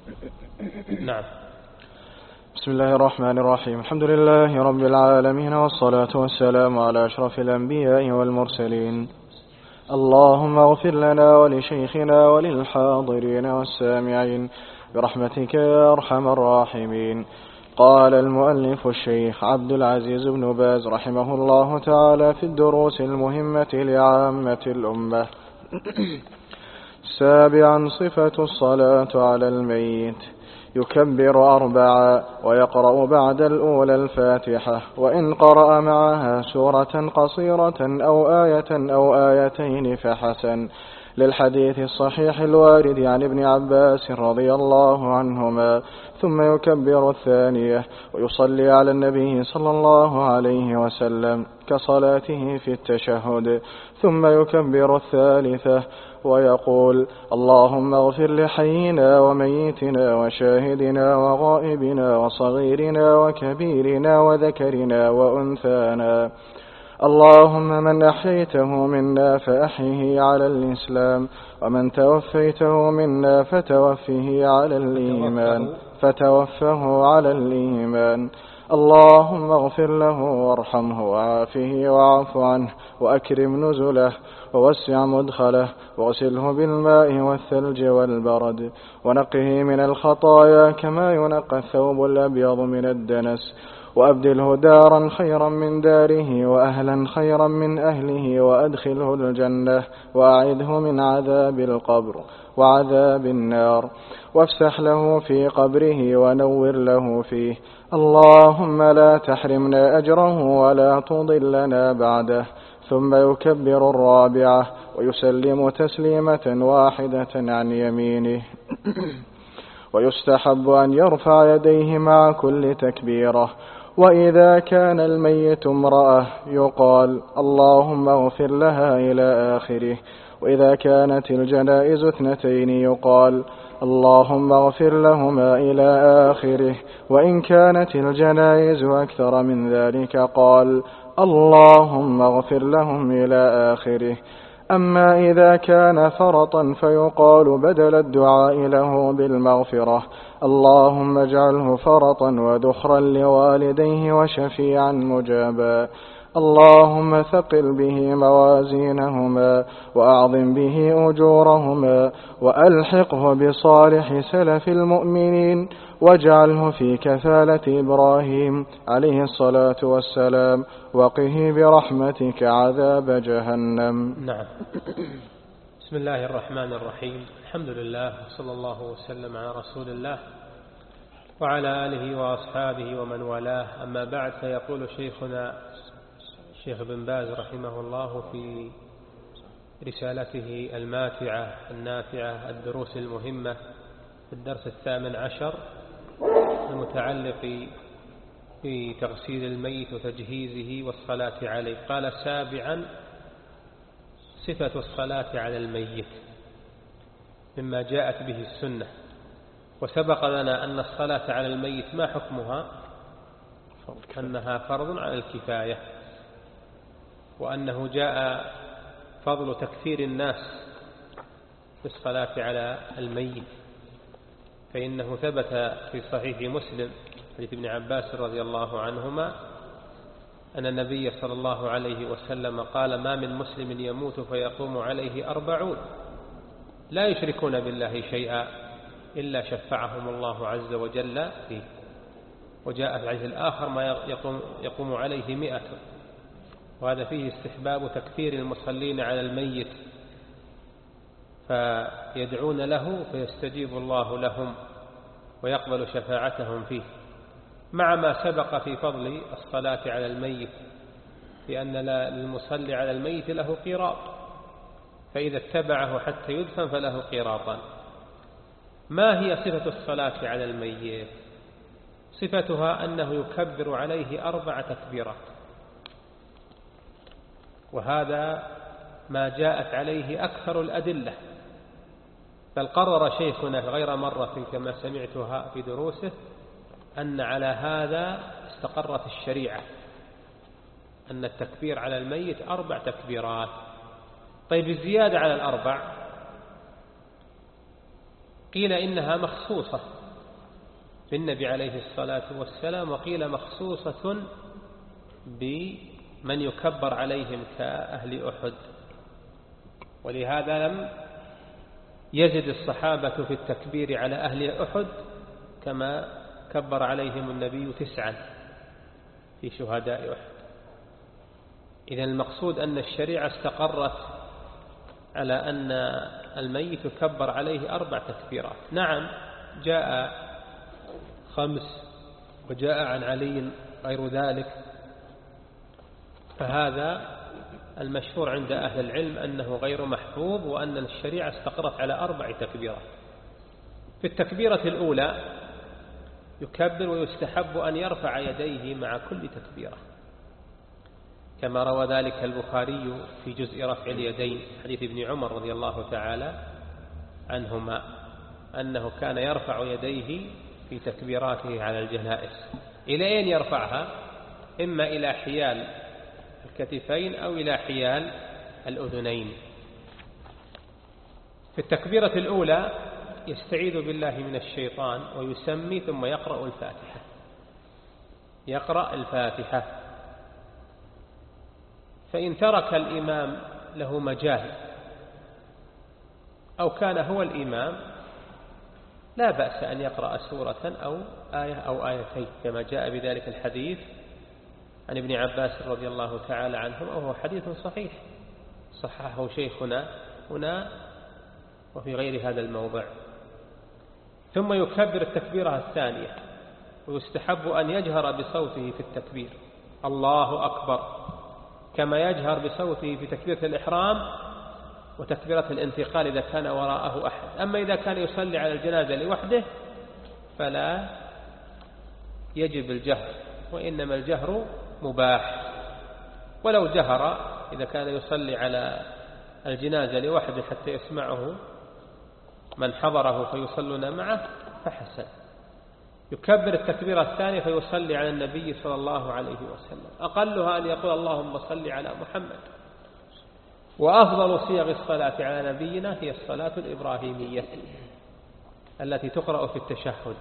نعم. بسم الله الرحمن الرحيم. الحمد لله رب العالمين، والصلاة والسلام على أشرف الأنبياء والمرسلين. اللهم اغفر لنا ولشيخنا وللحاضرين والسامعين برحمتك يا أرحم الراحمين. قال المؤلف الشيخ عبد العزيز بن باز رحمه الله تعالى في الدروس المهمة لعامة الأمة: سابعا، صفة الصلاة على الميت: يكبر 4 ويقرأ بعد الأولى الفاتحة، وإن قرأ معها سورة قصيرة أو آية أو آيتين فحسن، للحديث الصحيح الوارد عن ابن عباس رضي الله عنهما. ثم يكبر 2 ويصلي على النبي صلى الله عليه وسلم كصلاته في التشهد. ثم يكبر 3 ويقول: اللهم اغفر لحينا وميتنا وشاهدنا وغائبنا وصغيرنا وكبيرنا وذكرنا وأنثانا. اللهم من أحييته منا فأحيه على الإسلام، ومن توفيته منا فتوفه على الإيمان. اللهم اغفر له وارحمه وعافه واعف عنه وأكرم نزله ووسع مدخله، واغسله بالماء والثلج والبرد، ونقه من الخطايا كما ينقى الثوب الأبيض من الدنس، وأبدله دارا خيرا من داره وأهلا خيرا من أهله، وأدخله الجنة، وأعذه من عذاب القبر وعذاب النار، وافسح له في قبره ونور له فيه. اللهم لا تحرمنا أجره ولا تضلنا بعده. ثم يكبر 4 ويسلم تسليمة واحدة عن يمينه. ويستحب أن يرفع يديه مع كل تكبيرة. وإذا كان الميت امرأة يقال: اللهم اغفر لها إلى آخره. وإذا كانت الجنائز 2 يقال: اللهم اغفر لهما إلى آخره. وإن كانت الجنائز أكثر من ذلك قال: اللهم اغفر لهم إلى آخره. أما إذا كان فرطا فيقال بدل الدعاء له بالمغفرة: اللهم اجعله فرطا وذخرا لوالديه وشفيعا مجابا. اللهم ثقل به موازينهما، وأعظم به أجورهما، وألحقه بصالح سلف المؤمنين، واجعله في كفالة إبراهيم عليه الصلاة والسلام، وقه برحمتك عذاب جهنم. نعم. بسم الله الرحمن الرحيم. الحمد لله، وصلى الله وسلم على رسول الله وعلى آله وأصحابه ومن والاه. أما بعد، فيقول شيخنا الشيخ بن باز رحمه الله في رسالته الماتعة النافعة الدروس المهمة في الدرس 18 المتعلق في تغسيل الميت وتجهيزه والصلاة عليه، قال: سابعا، صفة الصلاة على الميت مما جاءت به السنة. وسبق لنا أن الصلاة على الميت ما حكمها؟ أنها فرض على الكفاية، وأنه جاء فضل تكثير الناس بالصلاة على الميت، فإنه ثبت في صحيح مسلم حديث ابن عباس رضي الله عنهما أن النبي صلى الله عليه وسلم قال: ما من مسلم يموت فيقوم عليه 40 لا يشركون بالله شيئا إلا شفعهم الله عز وجل فيه. وجاء في الحديث الآخر: ما يقوم عليه 100. وهذا فيه استحباب تكثير المصلين على الميت، فيدعون له فيستجيب الله لهم ويقبل شفاعتهم فيه، مع ما سبق في فضل الصلاة على الميت، لأن للمصلي على الميت له قيراط، فإذا اتبعه حتى يدفن فله قيراطان. ما هي صفة الصلاة على الميت؟ صفتها أنه يكبر عليه 4 تكبيرات، وهذا ما جاءت عليه أكثر الأدلة، بل قرر شيخنا غير مرة كما سمعتها في دروسه أن على هذا استقرت الشريعة، أن التكبير على الميت 4 تكبيرات. طيب، الزيادة على 4 قيل إنها مخصوصة بالنبي عليه الصلاة والسلام، وقيل مخصوصة بمن يكبر عليهم كأهل أحد. ولهذا لم يزد الصحابة في التكبير على أهل أحد كما كبر عليهم النبي 9 في شهداء أحد. إذن المقصود أن الشريعة استقرت على أن الميت يكبر عليه 4 تكبيرات. نعم جاء 5 وجاء عن علي غير ذلك، فهذا المشهور عند أهل العلم أنه غير محفوظ، وأن الشريعة استقرت على 4 تكبيرات. في التكبيرة الأولى يكبر ويستحب أن يرفع يديه مع كل تكبيرة، كما روى ذلك البخاري في جزء رفع اليدين حديث ابن عمر رضي الله تعالى عنهما أنه كان يرفع يديه في تكبيراته على الجنائز. إلى أين يرفعها؟ إما إلى حيال الكتفين أو إلى حيال الأذنين. في التكبيرة الأولى يستعيذ بالله من الشيطان ويسمي ثم يقرأ الفاتحة. يقرأ الفاتحة. فإن ترك الإمام له مجال أو كان هو الإمام لا بأس أن يقرأ سورة أو آية أو آيتين، كما جاء بذلك الحديث عن ابن عباس رضي الله تعالى عنهم، وهو حديث صحيح صححه شيخنا هنا وفي غير هذا الموضع. ثم يكبر التكبيرة الثانية، ويستحب أن يجهر بصوته في التكبير الله أكبر، كما يجهر بصوته في تكبيرة الإحرام وتكبيرة الانتقال إذا كان وراءه أحد. أما إذا كان يصلي على الجنازة لوحده فلا يجب الجهر، وإنما الجهر مباح. ولو جهر إذا كان يصلي على الجنازة لوحده حتى يسمعه من حضره فيصلون معه فحسن. يكبر التكبيرة الثانية فيصلي على النبي صلى الله عليه وسلم، أقلها أن يقول اللهم صل على محمد. وأفضل صيغ الصلاة على نبينا هي الصلاة الإبراهيمية التي تقرأ في التشهد،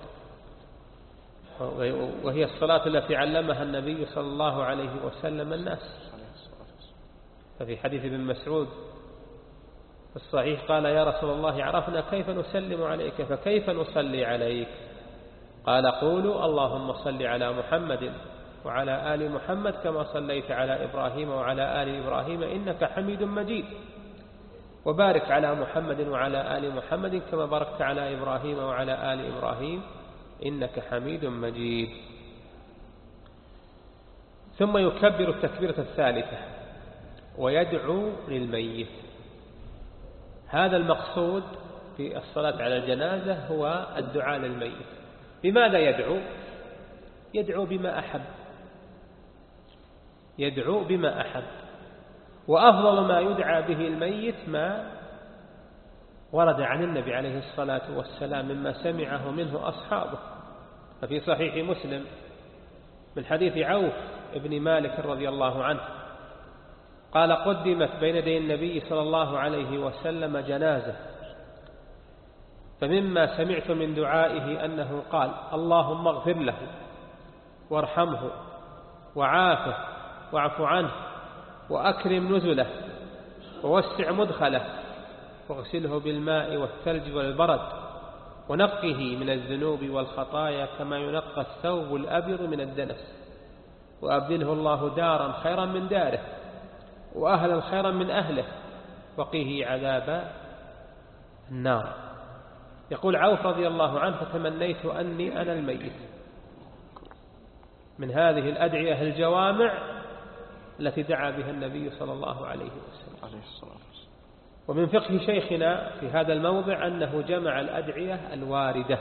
وهي الصلاة التي علمها النبي صلى الله عليه وسلم الناس. ففي حديث ابن مسعود في الصحيح قال يا رسول الله عرفنا كيف نسلم عليك فكيف نصلي عليك؟ قال قولوا اللهم صل على محمد وعلى آل محمد كما صليت على إبراهيم وعلى آل إبراهيم إنك حميد مجيد، وبارك على محمد وعلى آل محمد كما باركت على إبراهيم وعلى آل إبراهيم إنك حميد مجيد. ثم يكبر التكبيرة الثالثة ويدعو للميت. هذا المقصود في الصلاة على الجنازة هو الدعاء للميت. بماذا يدعو؟ يدعو بما أحب، يدعو بما أحب. وأفضل ما يدعى به الميت ما ورد عن النبي عليه الصلاة والسلام مما سمعه منه أصحابه. ففي صحيح مسلم من حديث عوف ابن مالك رضي الله عنه قال قدمت بين يدي النبي صلى الله عليه وسلم جنازة، فمما سمعت من دعائه أنه قال اللهم اغفر له وارحمه وعافه واعف عنه وأكرم نزله ووسع مدخله واغسله بالماء والثلج والبرد ونقه من الذنوب والخطايا كما ينقى الثوب الأبيض من الدنس، وأبدله الله دارا خيرا من داره وأهلا خيرا من أهله وقيه عذاب النار. يقول عوف رضي الله عنه فتمنيت أني أنا الميت. من هذه الأدعية الجوامع التي دعا بها النبي صلى الله عليه وسلم. ومن فقه شيخنا في هذا الموضع أنه جمع الأدعية الواردة،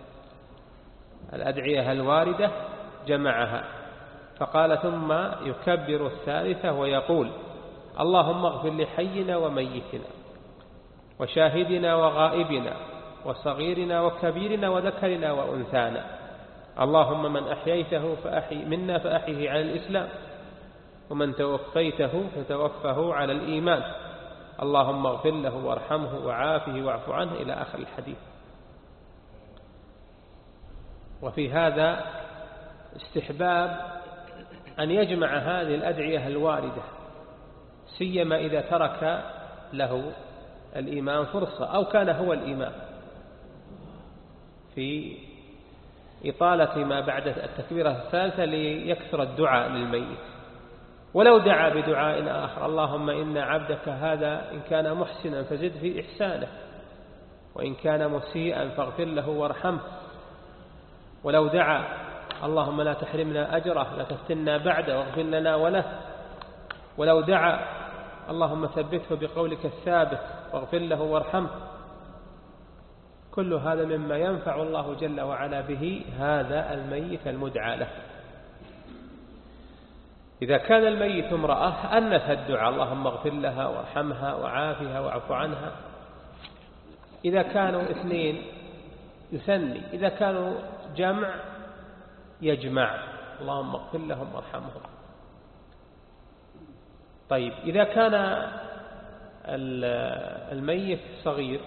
الأدعية الواردة جمعها، فقال ثم يكبر الثالثة ويقول اللهم اغفر لحينا وميتنا وشاهدنا وغائبنا وصغيرنا وكبيرنا وذكرنا وأنثانا، اللهم من أحييته منا فأحيه على الإسلام ومن توفيته فتوفه على الإيمان، اللهم اغفر له وارحمه وعافه واعف عنه إلى آخر الحديث. وفي هذا استحباب أن يجمع هذه الأدعية الواردة، سيما إذا ترك له الإمام فرصة أو كان هو الإمام في إطالة ما بعد التكبيرة الثالثة ليكثر الدعاء للميت، ولو دعا بدعاء آخر: اللهم إن عبدك هذا إن كان محسنا فزد في إحسانه، وإن كان مسيئا فاغفر له وارحمه. ولو دعا: اللهم لا تحرمنا أجره، لا تفتنا بعده واغفر لنا وله. ولو دعا: اللهم ثبته بقولك الثابت واغفر له وارحمه. كل هذا مما ينفع الله جل وعلا به هذا الميت المدعى له. إذا كان الميت امرأة أنث الدعاء: اللهم اغفر لها وارحمها وعافها واعف عنها. إذا كانوا اثنين يثني، إذا كانوا جمع يجمع: اللهم اغفر لهم وارحمهم. طيب، إذا كان الميت صغير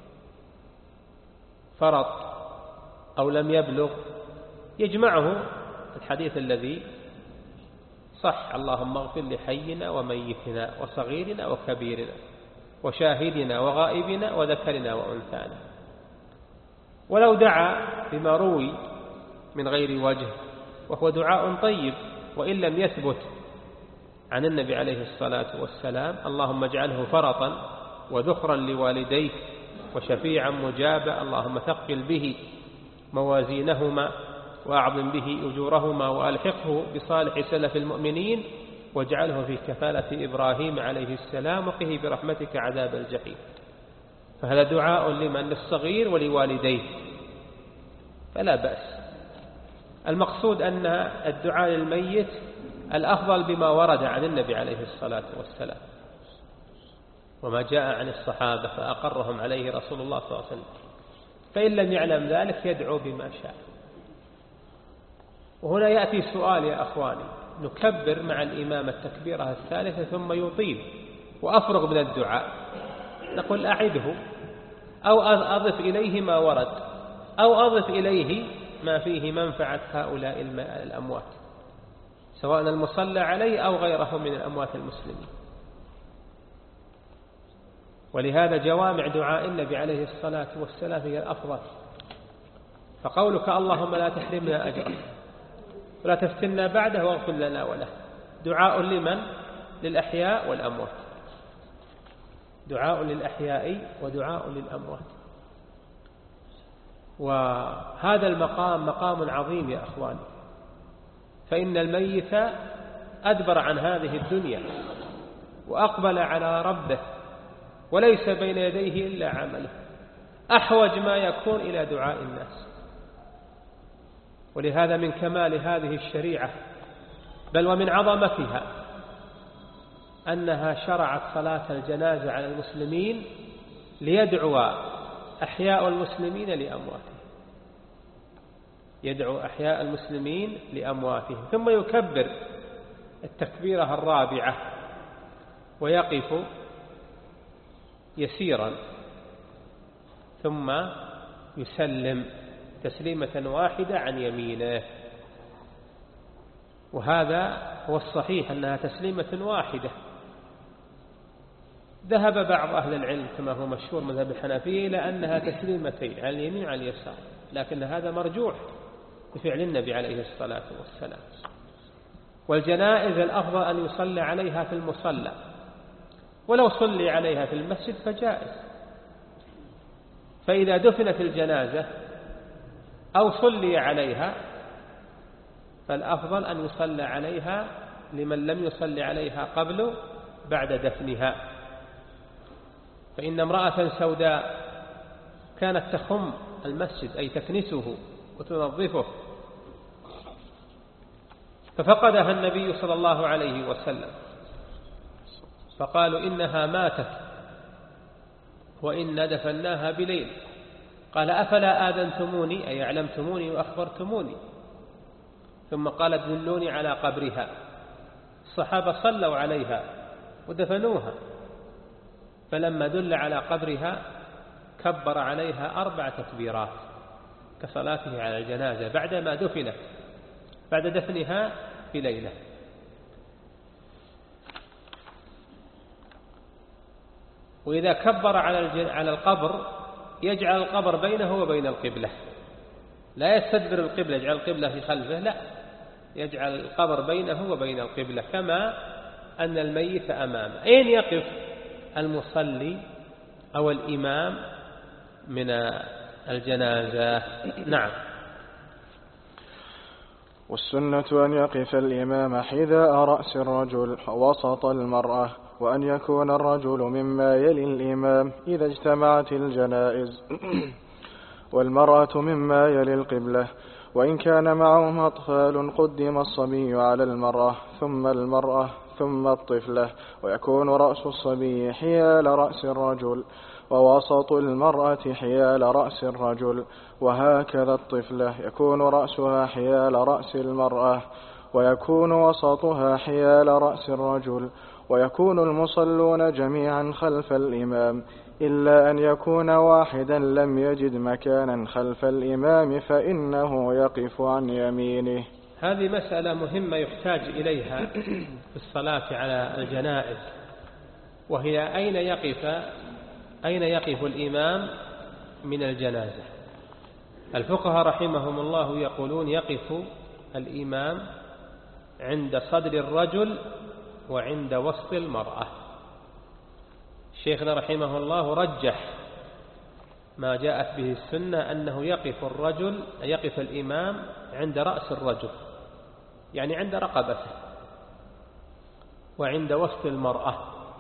فرط أو لم يبلغ يجمعه الحديث الذي صح: اللهم اغفر لحينا وميتنا وصغيرنا وكبيرنا وشاهدنا وغائبنا وذكرنا وأنثانا. ولو دعا بما روي من غير وجه وهو دعاء طيب وإن لم يثبت عن النبي عليه الصلاة والسلام: اللهم اجعله فرطا وذخرا لوالديك وشفيعا مجابا، اللهم ثقل به موازينهما وأعظم به أجورهما وألحقه بصالح سلف المؤمنين واجعله في كفالة إبراهيم عليه السلام وقه برحمتك عذاب الجحيم. فهذا دعاء لمن؟ للصغير ولوالديه، فلا بأس. المقصود أن الدعاء للميت الأفضل بما ورد عن النبي عليه الصلاة والسلام وما جاء عن الصحابة فأقرهم عليه رسول الله صلى الله عليه وسلم. فإن لم يعلم ذلك يدعو بما شاء. وهنا يأتي سؤال يا أخواني: نكبر مع الإمام التكبيرة الثالثة ثم يطيل وأفرغ من الدعاء، نقول أعده أو أضف إليه ما ورد أو أضف إليه ما فيه منفعة هؤلاء الأموات، سواء المصلى عليه أو غيره من الأموات المسلمين. ولهذا جوامع دعاء النبي عليه الصلاة والسلام هي الأفضل. فقولك اللهم لا تحرمنا أجره ولا تفتنا بعده واغفر لنا وله دعاء لمن؟ للأحياء والأموات، دعاء للأحياء ودعاء للأموات. وهذا المقام مقام عظيم يا أخواني، فإن الميت أدبر عن هذه الدنيا وأقبل على ربه وليس بين يديه إلا عمله، أحوج ما يكون إلى دعاء الناس. ولهذا من كمال هذه الشريعة بل ومن عظمتها أنها شرعت صلاة الجنازة على المسلمين ليدعو أحياء المسلمين لأمواتهم، يدعو أحياء المسلمين لأمواتهم، ثم يكبر التكبيرة الرابعة ويقف يسيرا ثم يسلم تسليمة واحدة عن يمينه. وهذا هو الصحيح أنها تسليمة واحدة. ذهب بعض أهل العلم كما هو مشهور مذهب الحنفية إلى أنها تسليمتين على اليمين وعلى اليسار، لكن هذا مرجوح بفعل النبي عليه الصلاة والسلام. والجنائز الأفضل أن يصلى عليها في المصلى، ولو صلي عليها في المسجد فجائز. فإذا دفنت الجنازة أو صلي عليها فالأفضل أن يصلى عليها لمن لم يصلي عليها قبل بعد دفنها. فإن امرأة سوداء كانت تخم المسجد أي تكنسه وتنظفه، ففقدها النبي صلى الله عليه وسلم فقالوا إنها ماتت وإنا دفناها بليل. قال أفلا آذنتموني أي أعلمتموني وأخبرتموني؟ ثم قال دلوني على قبرها. الصحابة صلوا عليها ودفنوها، فلما دل على قبرها كبر عليها 4 تكبيرات، كصلاته على الجنازة بعدما دفنت بعد دفنها بليلة. وإذا كبر على القبر يجعل القبر بينه وبين القبلة، لا يستدبر القبلة يجعل القبلة في خلفه، لا، يجعل القبر بينه وبين القبلة كما أن الميت أمامه. أين يقف المصلي أو الإمام من الجنازة؟ نعم. والسنة أن يقف الإمام حذاء رأس الرجل وسط المرأة، وأن يكون الرجل مما يلي الإمام إذا اجتمعت الجنائز، والمرأة مما يلي القبلة. وإن كان معهم أطفال قدم الصبي على المرأة ثم الطفلة، ويكون رأس الصبي حيال رأس الرجل، ووسط المرأة حيال رأس الرجل، وهكذا الطفلة يكون رأسها حيال رأس المرأة، ويكون وسطها حيال رأس الرجل. ويكون المصلون جميعا خلف الإمام، إلا أن يكون واحدا لم يجد مكانا خلف الإمام فإنه يقف عن يمينه. هذه مسألة مهمة يحتاج إليها في الصلاة على الجنائز، وهي أين يقف الإمام من الجنازة. الفقهاء رحمهم الله يقولون يقف الإمام عند صدر الرجل وعند وسط المرأة. شيخنا رحمه الله رجح ما جاءت به السنة أنه يقف الإمام عند رأس الرجل، يعني عند رقبته، وعند وسط المرأة.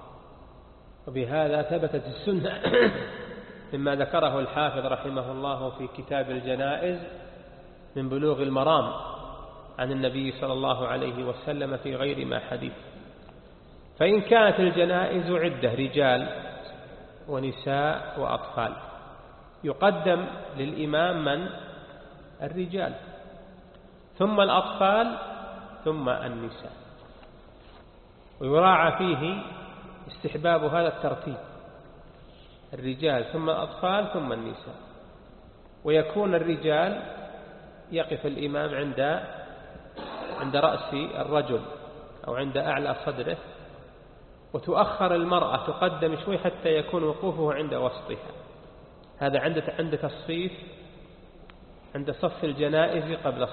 وبهذا ثبتت السنة مما ذكره الحافظ رحمه الله في كتاب الجنائز من بلوغ المرام عن النبي صلى الله عليه وسلم في غير ما حديث. فإن كانت الجنائز عدة رجال ونساء وأطفال يقدم للإمام من؟ الرجال، ثم الأطفال، ثم النساء. ويراعى فيه استحباب هذا الترتيب، الرجال ثم الأطفال ثم النساء. ويكون الرجال يقف الإمام عند رأس الرجل أو عند أعلى صدره، وتؤخر المرأة تقدم شوي حتى يكون وقوفه عند وسطها. هذا عند تصفيف، عند صف الجنائز قبل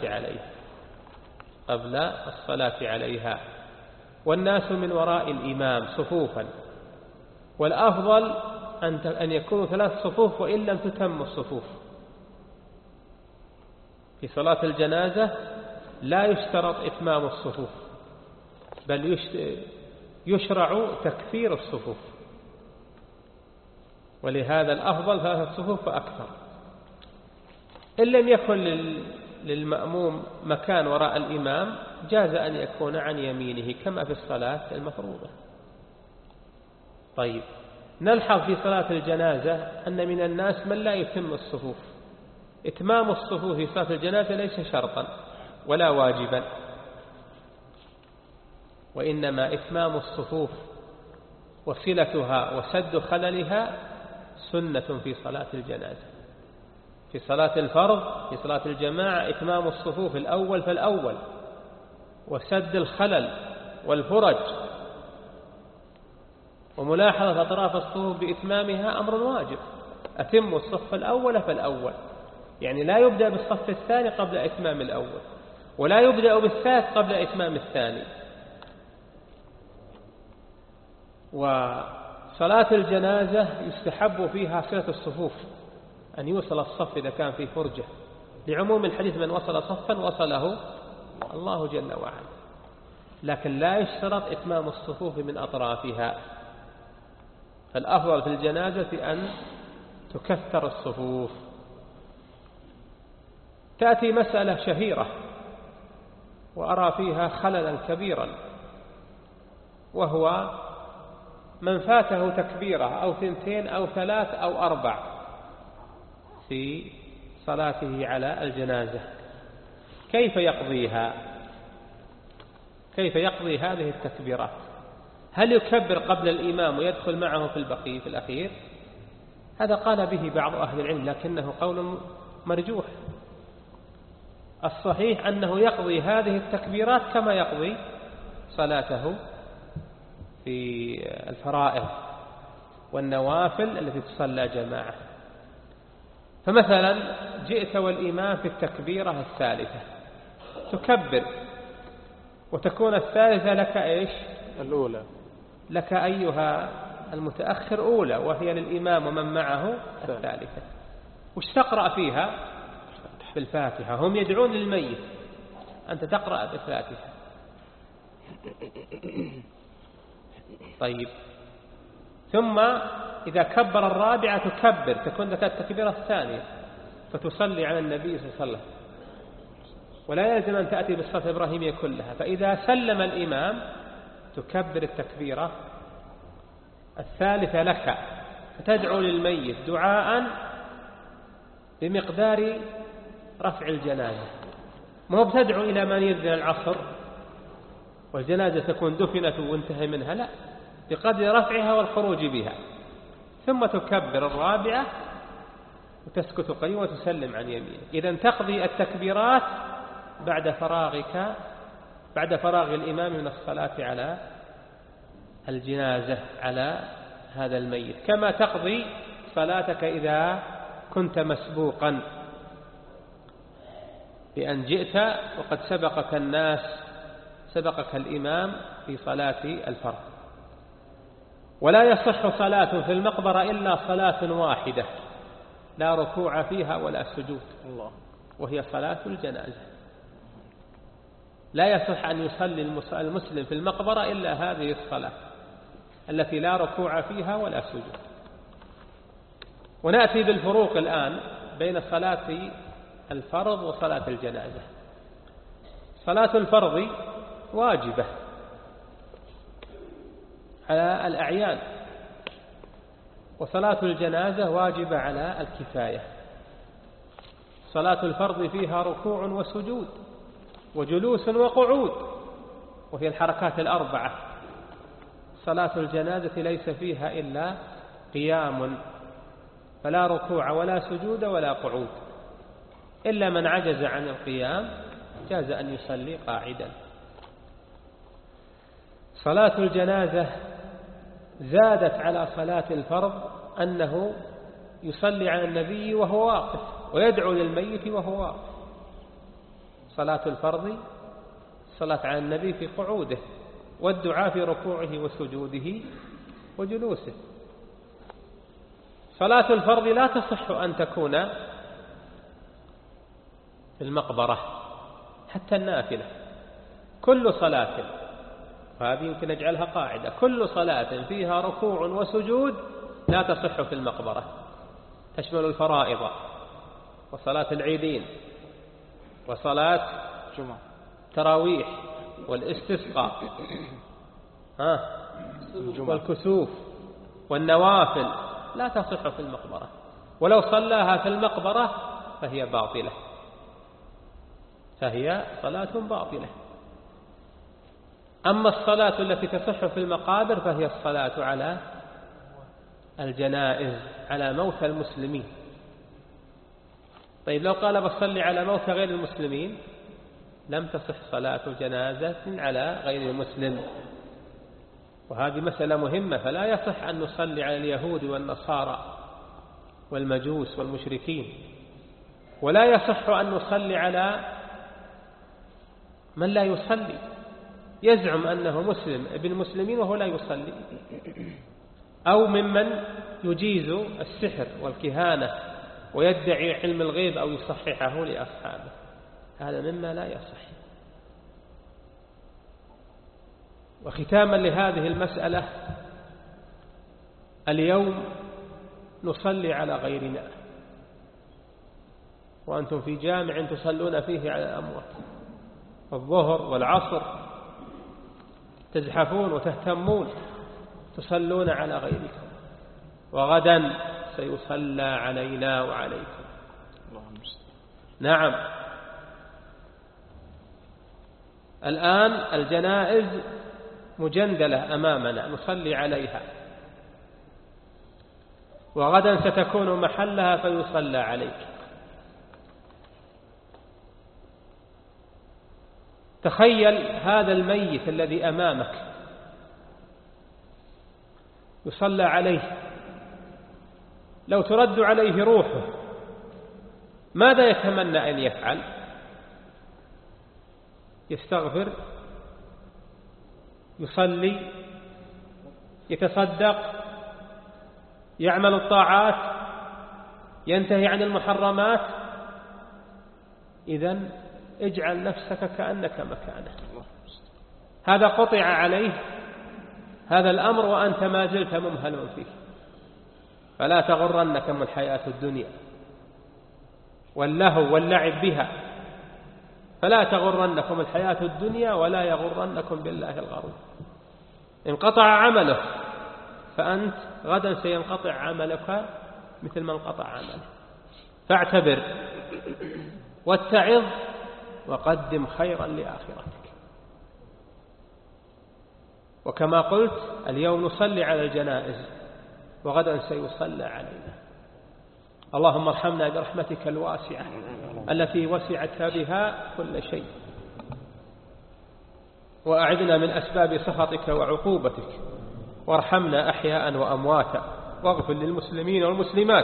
الصلاة عليها. والناس من وراء الإمام صفوفا، والأفضل أن يكونوا 3 صفوف وإن لم تتم الصفوف. في صلاة الجنازة لا يشترط إتمام الصفوف، بل يشرع تكثير الصفوف، ولهذا الأفضل 3 صفوف فأكثر. إن لم يكن للمأموم مكان وراء الإمام جاز أن يكون عن يمينه كما في الصلاة المفروضة. طيب، نلحظ في صلاة الجنازة أن من الناس من لا يتم الصفوف. إتمام الصفوف في صلاة الجنازة ليس شرطا ولا واجبا، وإنما إتمام الصفوف وصلتها وسد خللها سنة في صلاة الجنازة. في صلاة الفرض، في صلاة الجماعة، إتمام الصفوف الأول فالأول، وسد الخلل والفرج وملاحظة أطراف الصفوف بإتمامها أمر واجب. أتم الصف الأول فالأول، يعني لا يبدأ بالصف الثاني قبل إتمام الأول، ولا يبدأ بالثالث قبل إتمام الثاني. وصلاة الجنازة يستحب فيها صلة الصفوف، أن يوصل الصف إذا كان في فرجة، لعموم الحديث: من وصل صفا وصله الله جل وعلا. لكن لا يشترط إتمام الصفوف من أطرافها، فالأفضل في الجنازة أن تكثر الصفوف. تأتي مسألة شهيرة وأرى فيها خللا كبيرا، وهو من فاته تكبيرة أو 2 أو 3 أو 4 في صلاته على الجنازة، كيف يقضي هذه التكبيرات؟ هل يكبر قبل الإمام ويدخل معه في الأخير؟ هذا قال به بعض أهل العلم، لكنه قول مرجوح. الصحيح أنه يقضي هذه التكبيرات كما يقضي صلاته في الفرائض والنوافل التي تصلى جماعة. فمثلا جئت والإمام في التكبيرة الثالثة تكبر، وتكون الثالثة لك إيش؟ الأولى لك أيها المتأخر أولى، وهي للإمام ومن معه الثالثة. وش تقرأ فيها؟ بالفاتحة. هم يدعون للميت، أنت تقرأ بالفاتحة. طيب، ثم إذا كبر الرابعة تكبر، تكون لك التكبيرة الثانية فتصلي على النبي صلى الله عليه وسلم، ولا يلزم أن تأتي بالصلاة الإبراهيمية كلها. فإذا سلم الإمام تكبر التكبيرة الثالثة لك، فتدعو للميت دعاء بمقدار رفع الجنازة. ما هو بتدعو إلى من يذن العصر والجنازة تكون دفنت وانتهى منها، لا، بقدر رفعها والخروج بها. ثم تكبر الرابعة وتسكت قليلا وتسلم عن يمينك. إذن تقضي التكبيرات بعد فراغ الإمام من الصلاة على الجنازة، على هذا الميت، كما تقضي صلاتك إذا كنت مسبوقا بأن جئت وقد سبقك الإمام في صلاة الفرض. ولا يصح صلاة في المقبرة إلا صلاة واحدة لا ركوع فيها ولا سجود، وهي صلاة الجنازة. لا يصح أن يصلي المسلم في المقبرة إلا هذه الصلاة التي لا ركوع فيها ولا سجود. ونأتي بالفروق الآن بين صلاة الفرض وصلاة الجنازة. صلاة الفرض واجبة على الأعيان، وصلاة الجنازة واجبة على الكفاية. صلاة الفرض فيها ركوع وسجود وجلوس وقعود، وهي الحركات الأربعة. صلاة الجنازة ليس فيها إلا قيام، فلا ركوع ولا سجود ولا قعود، إلا من عجز عن القيام جاز أن يصلي قاعدا. صلاة الجنازة زادت على صلاة الفرض أنه يصلي على النبي وهو واقف، ويدعو للميت وهو واقف. صلاة الفرض صلاة على النبي في قعوده، والدعاء في ركوعه وسجوده وجلوسه. صلاة الفرض لا تصح أن تكون في المقبرة، حتى النافلة. كل صلاة، وهذه يمكن نجعلها قاعدة، كل صلاة فيها ركوع وسجود لا تصح في المقبرة. تشمل الفرائض وصلاة العيدين وصلاة تراويح والاستسقاء والكسوف والنوافل، لا تصح في المقبرة. ولو صلاها في المقبرة فهي باطلة، فهي صلاة باطلة. أما الصلاة التي تصح في المقابر فهي الصلاة على الجنائز، على موتى المسلمين. طيب، لو قال بصلي على موتى غير المسلمين لم تصح صلاة جنازة على غير المسلم، وهذه مسألة مهمة. فلا يصح أن نصلي على اليهود والنصارى والمجوس والمشركين، ولا يصح أن نصلي على من لا يصلي، يزعم أنه مسلم ابن المسلمين وهو لا يصلي، أو ممن يجيز السحر والكهانة ويدعي علم الغيب أو يصححه لأصحابه. هذا مما لا يصح. وختاما لهذه المسألة، اليوم نصلي على غيرنا، وأنتم في جامع تصلون فيه على الأموات. الظهر والعصر تزحفون وتهتمون، تصلون على غيركم، وغدا سيصلى علينا وعليكم. نعم، الآن الجنائز مجندلة أمامنا نصلي عليها، وغدا ستكون محلها فيصلى عليك. تخيل هذا الميت الذي أمامك يصلى عليه، لو ترد عليه روحه ماذا يتمنى أن يفعل؟ يستغفر، يصلي، يتصدق، يعمل الطاعات، ينتهي عن المحرمات. إذن اجعل نفسك كأنك مكانه. هذا قطع عليه هذا الأمر وأنت ما زلت ممهل فيه. فلا تغرنكم الحياة الدنيا واللهو واللعب بها، فلا تغرنكم الحياة الدنيا ولا يغرنكم بالله الغرور. انقطع عمله فأنت غدا سينقطع عملك مثل ما انقطع عمله. فاعتبر واتعظ وقدم خيرا لآخرتك. وكما قلت اليوم نصلي على الجنائز وغدا سيصلى علينا. اللهم ارحمنا برحمتك الواسعة التي وسعت بها كل شيء، وأعذنا من أسباب سخطك وعقوبتك، وارحمنا أحياء وأمواتا، واغفر للمسلمين والمسلمات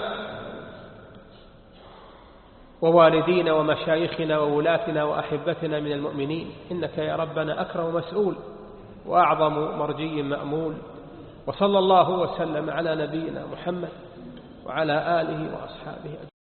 ووالدينا ومشايخنا وولاتنا وأحبتنا من المؤمنين، إنك يا ربنا أكرم مسؤول وأعظم مرجي مأمول. وصلى الله وسلم على نبينا محمد وعلى آله وأصحابه أجمعين.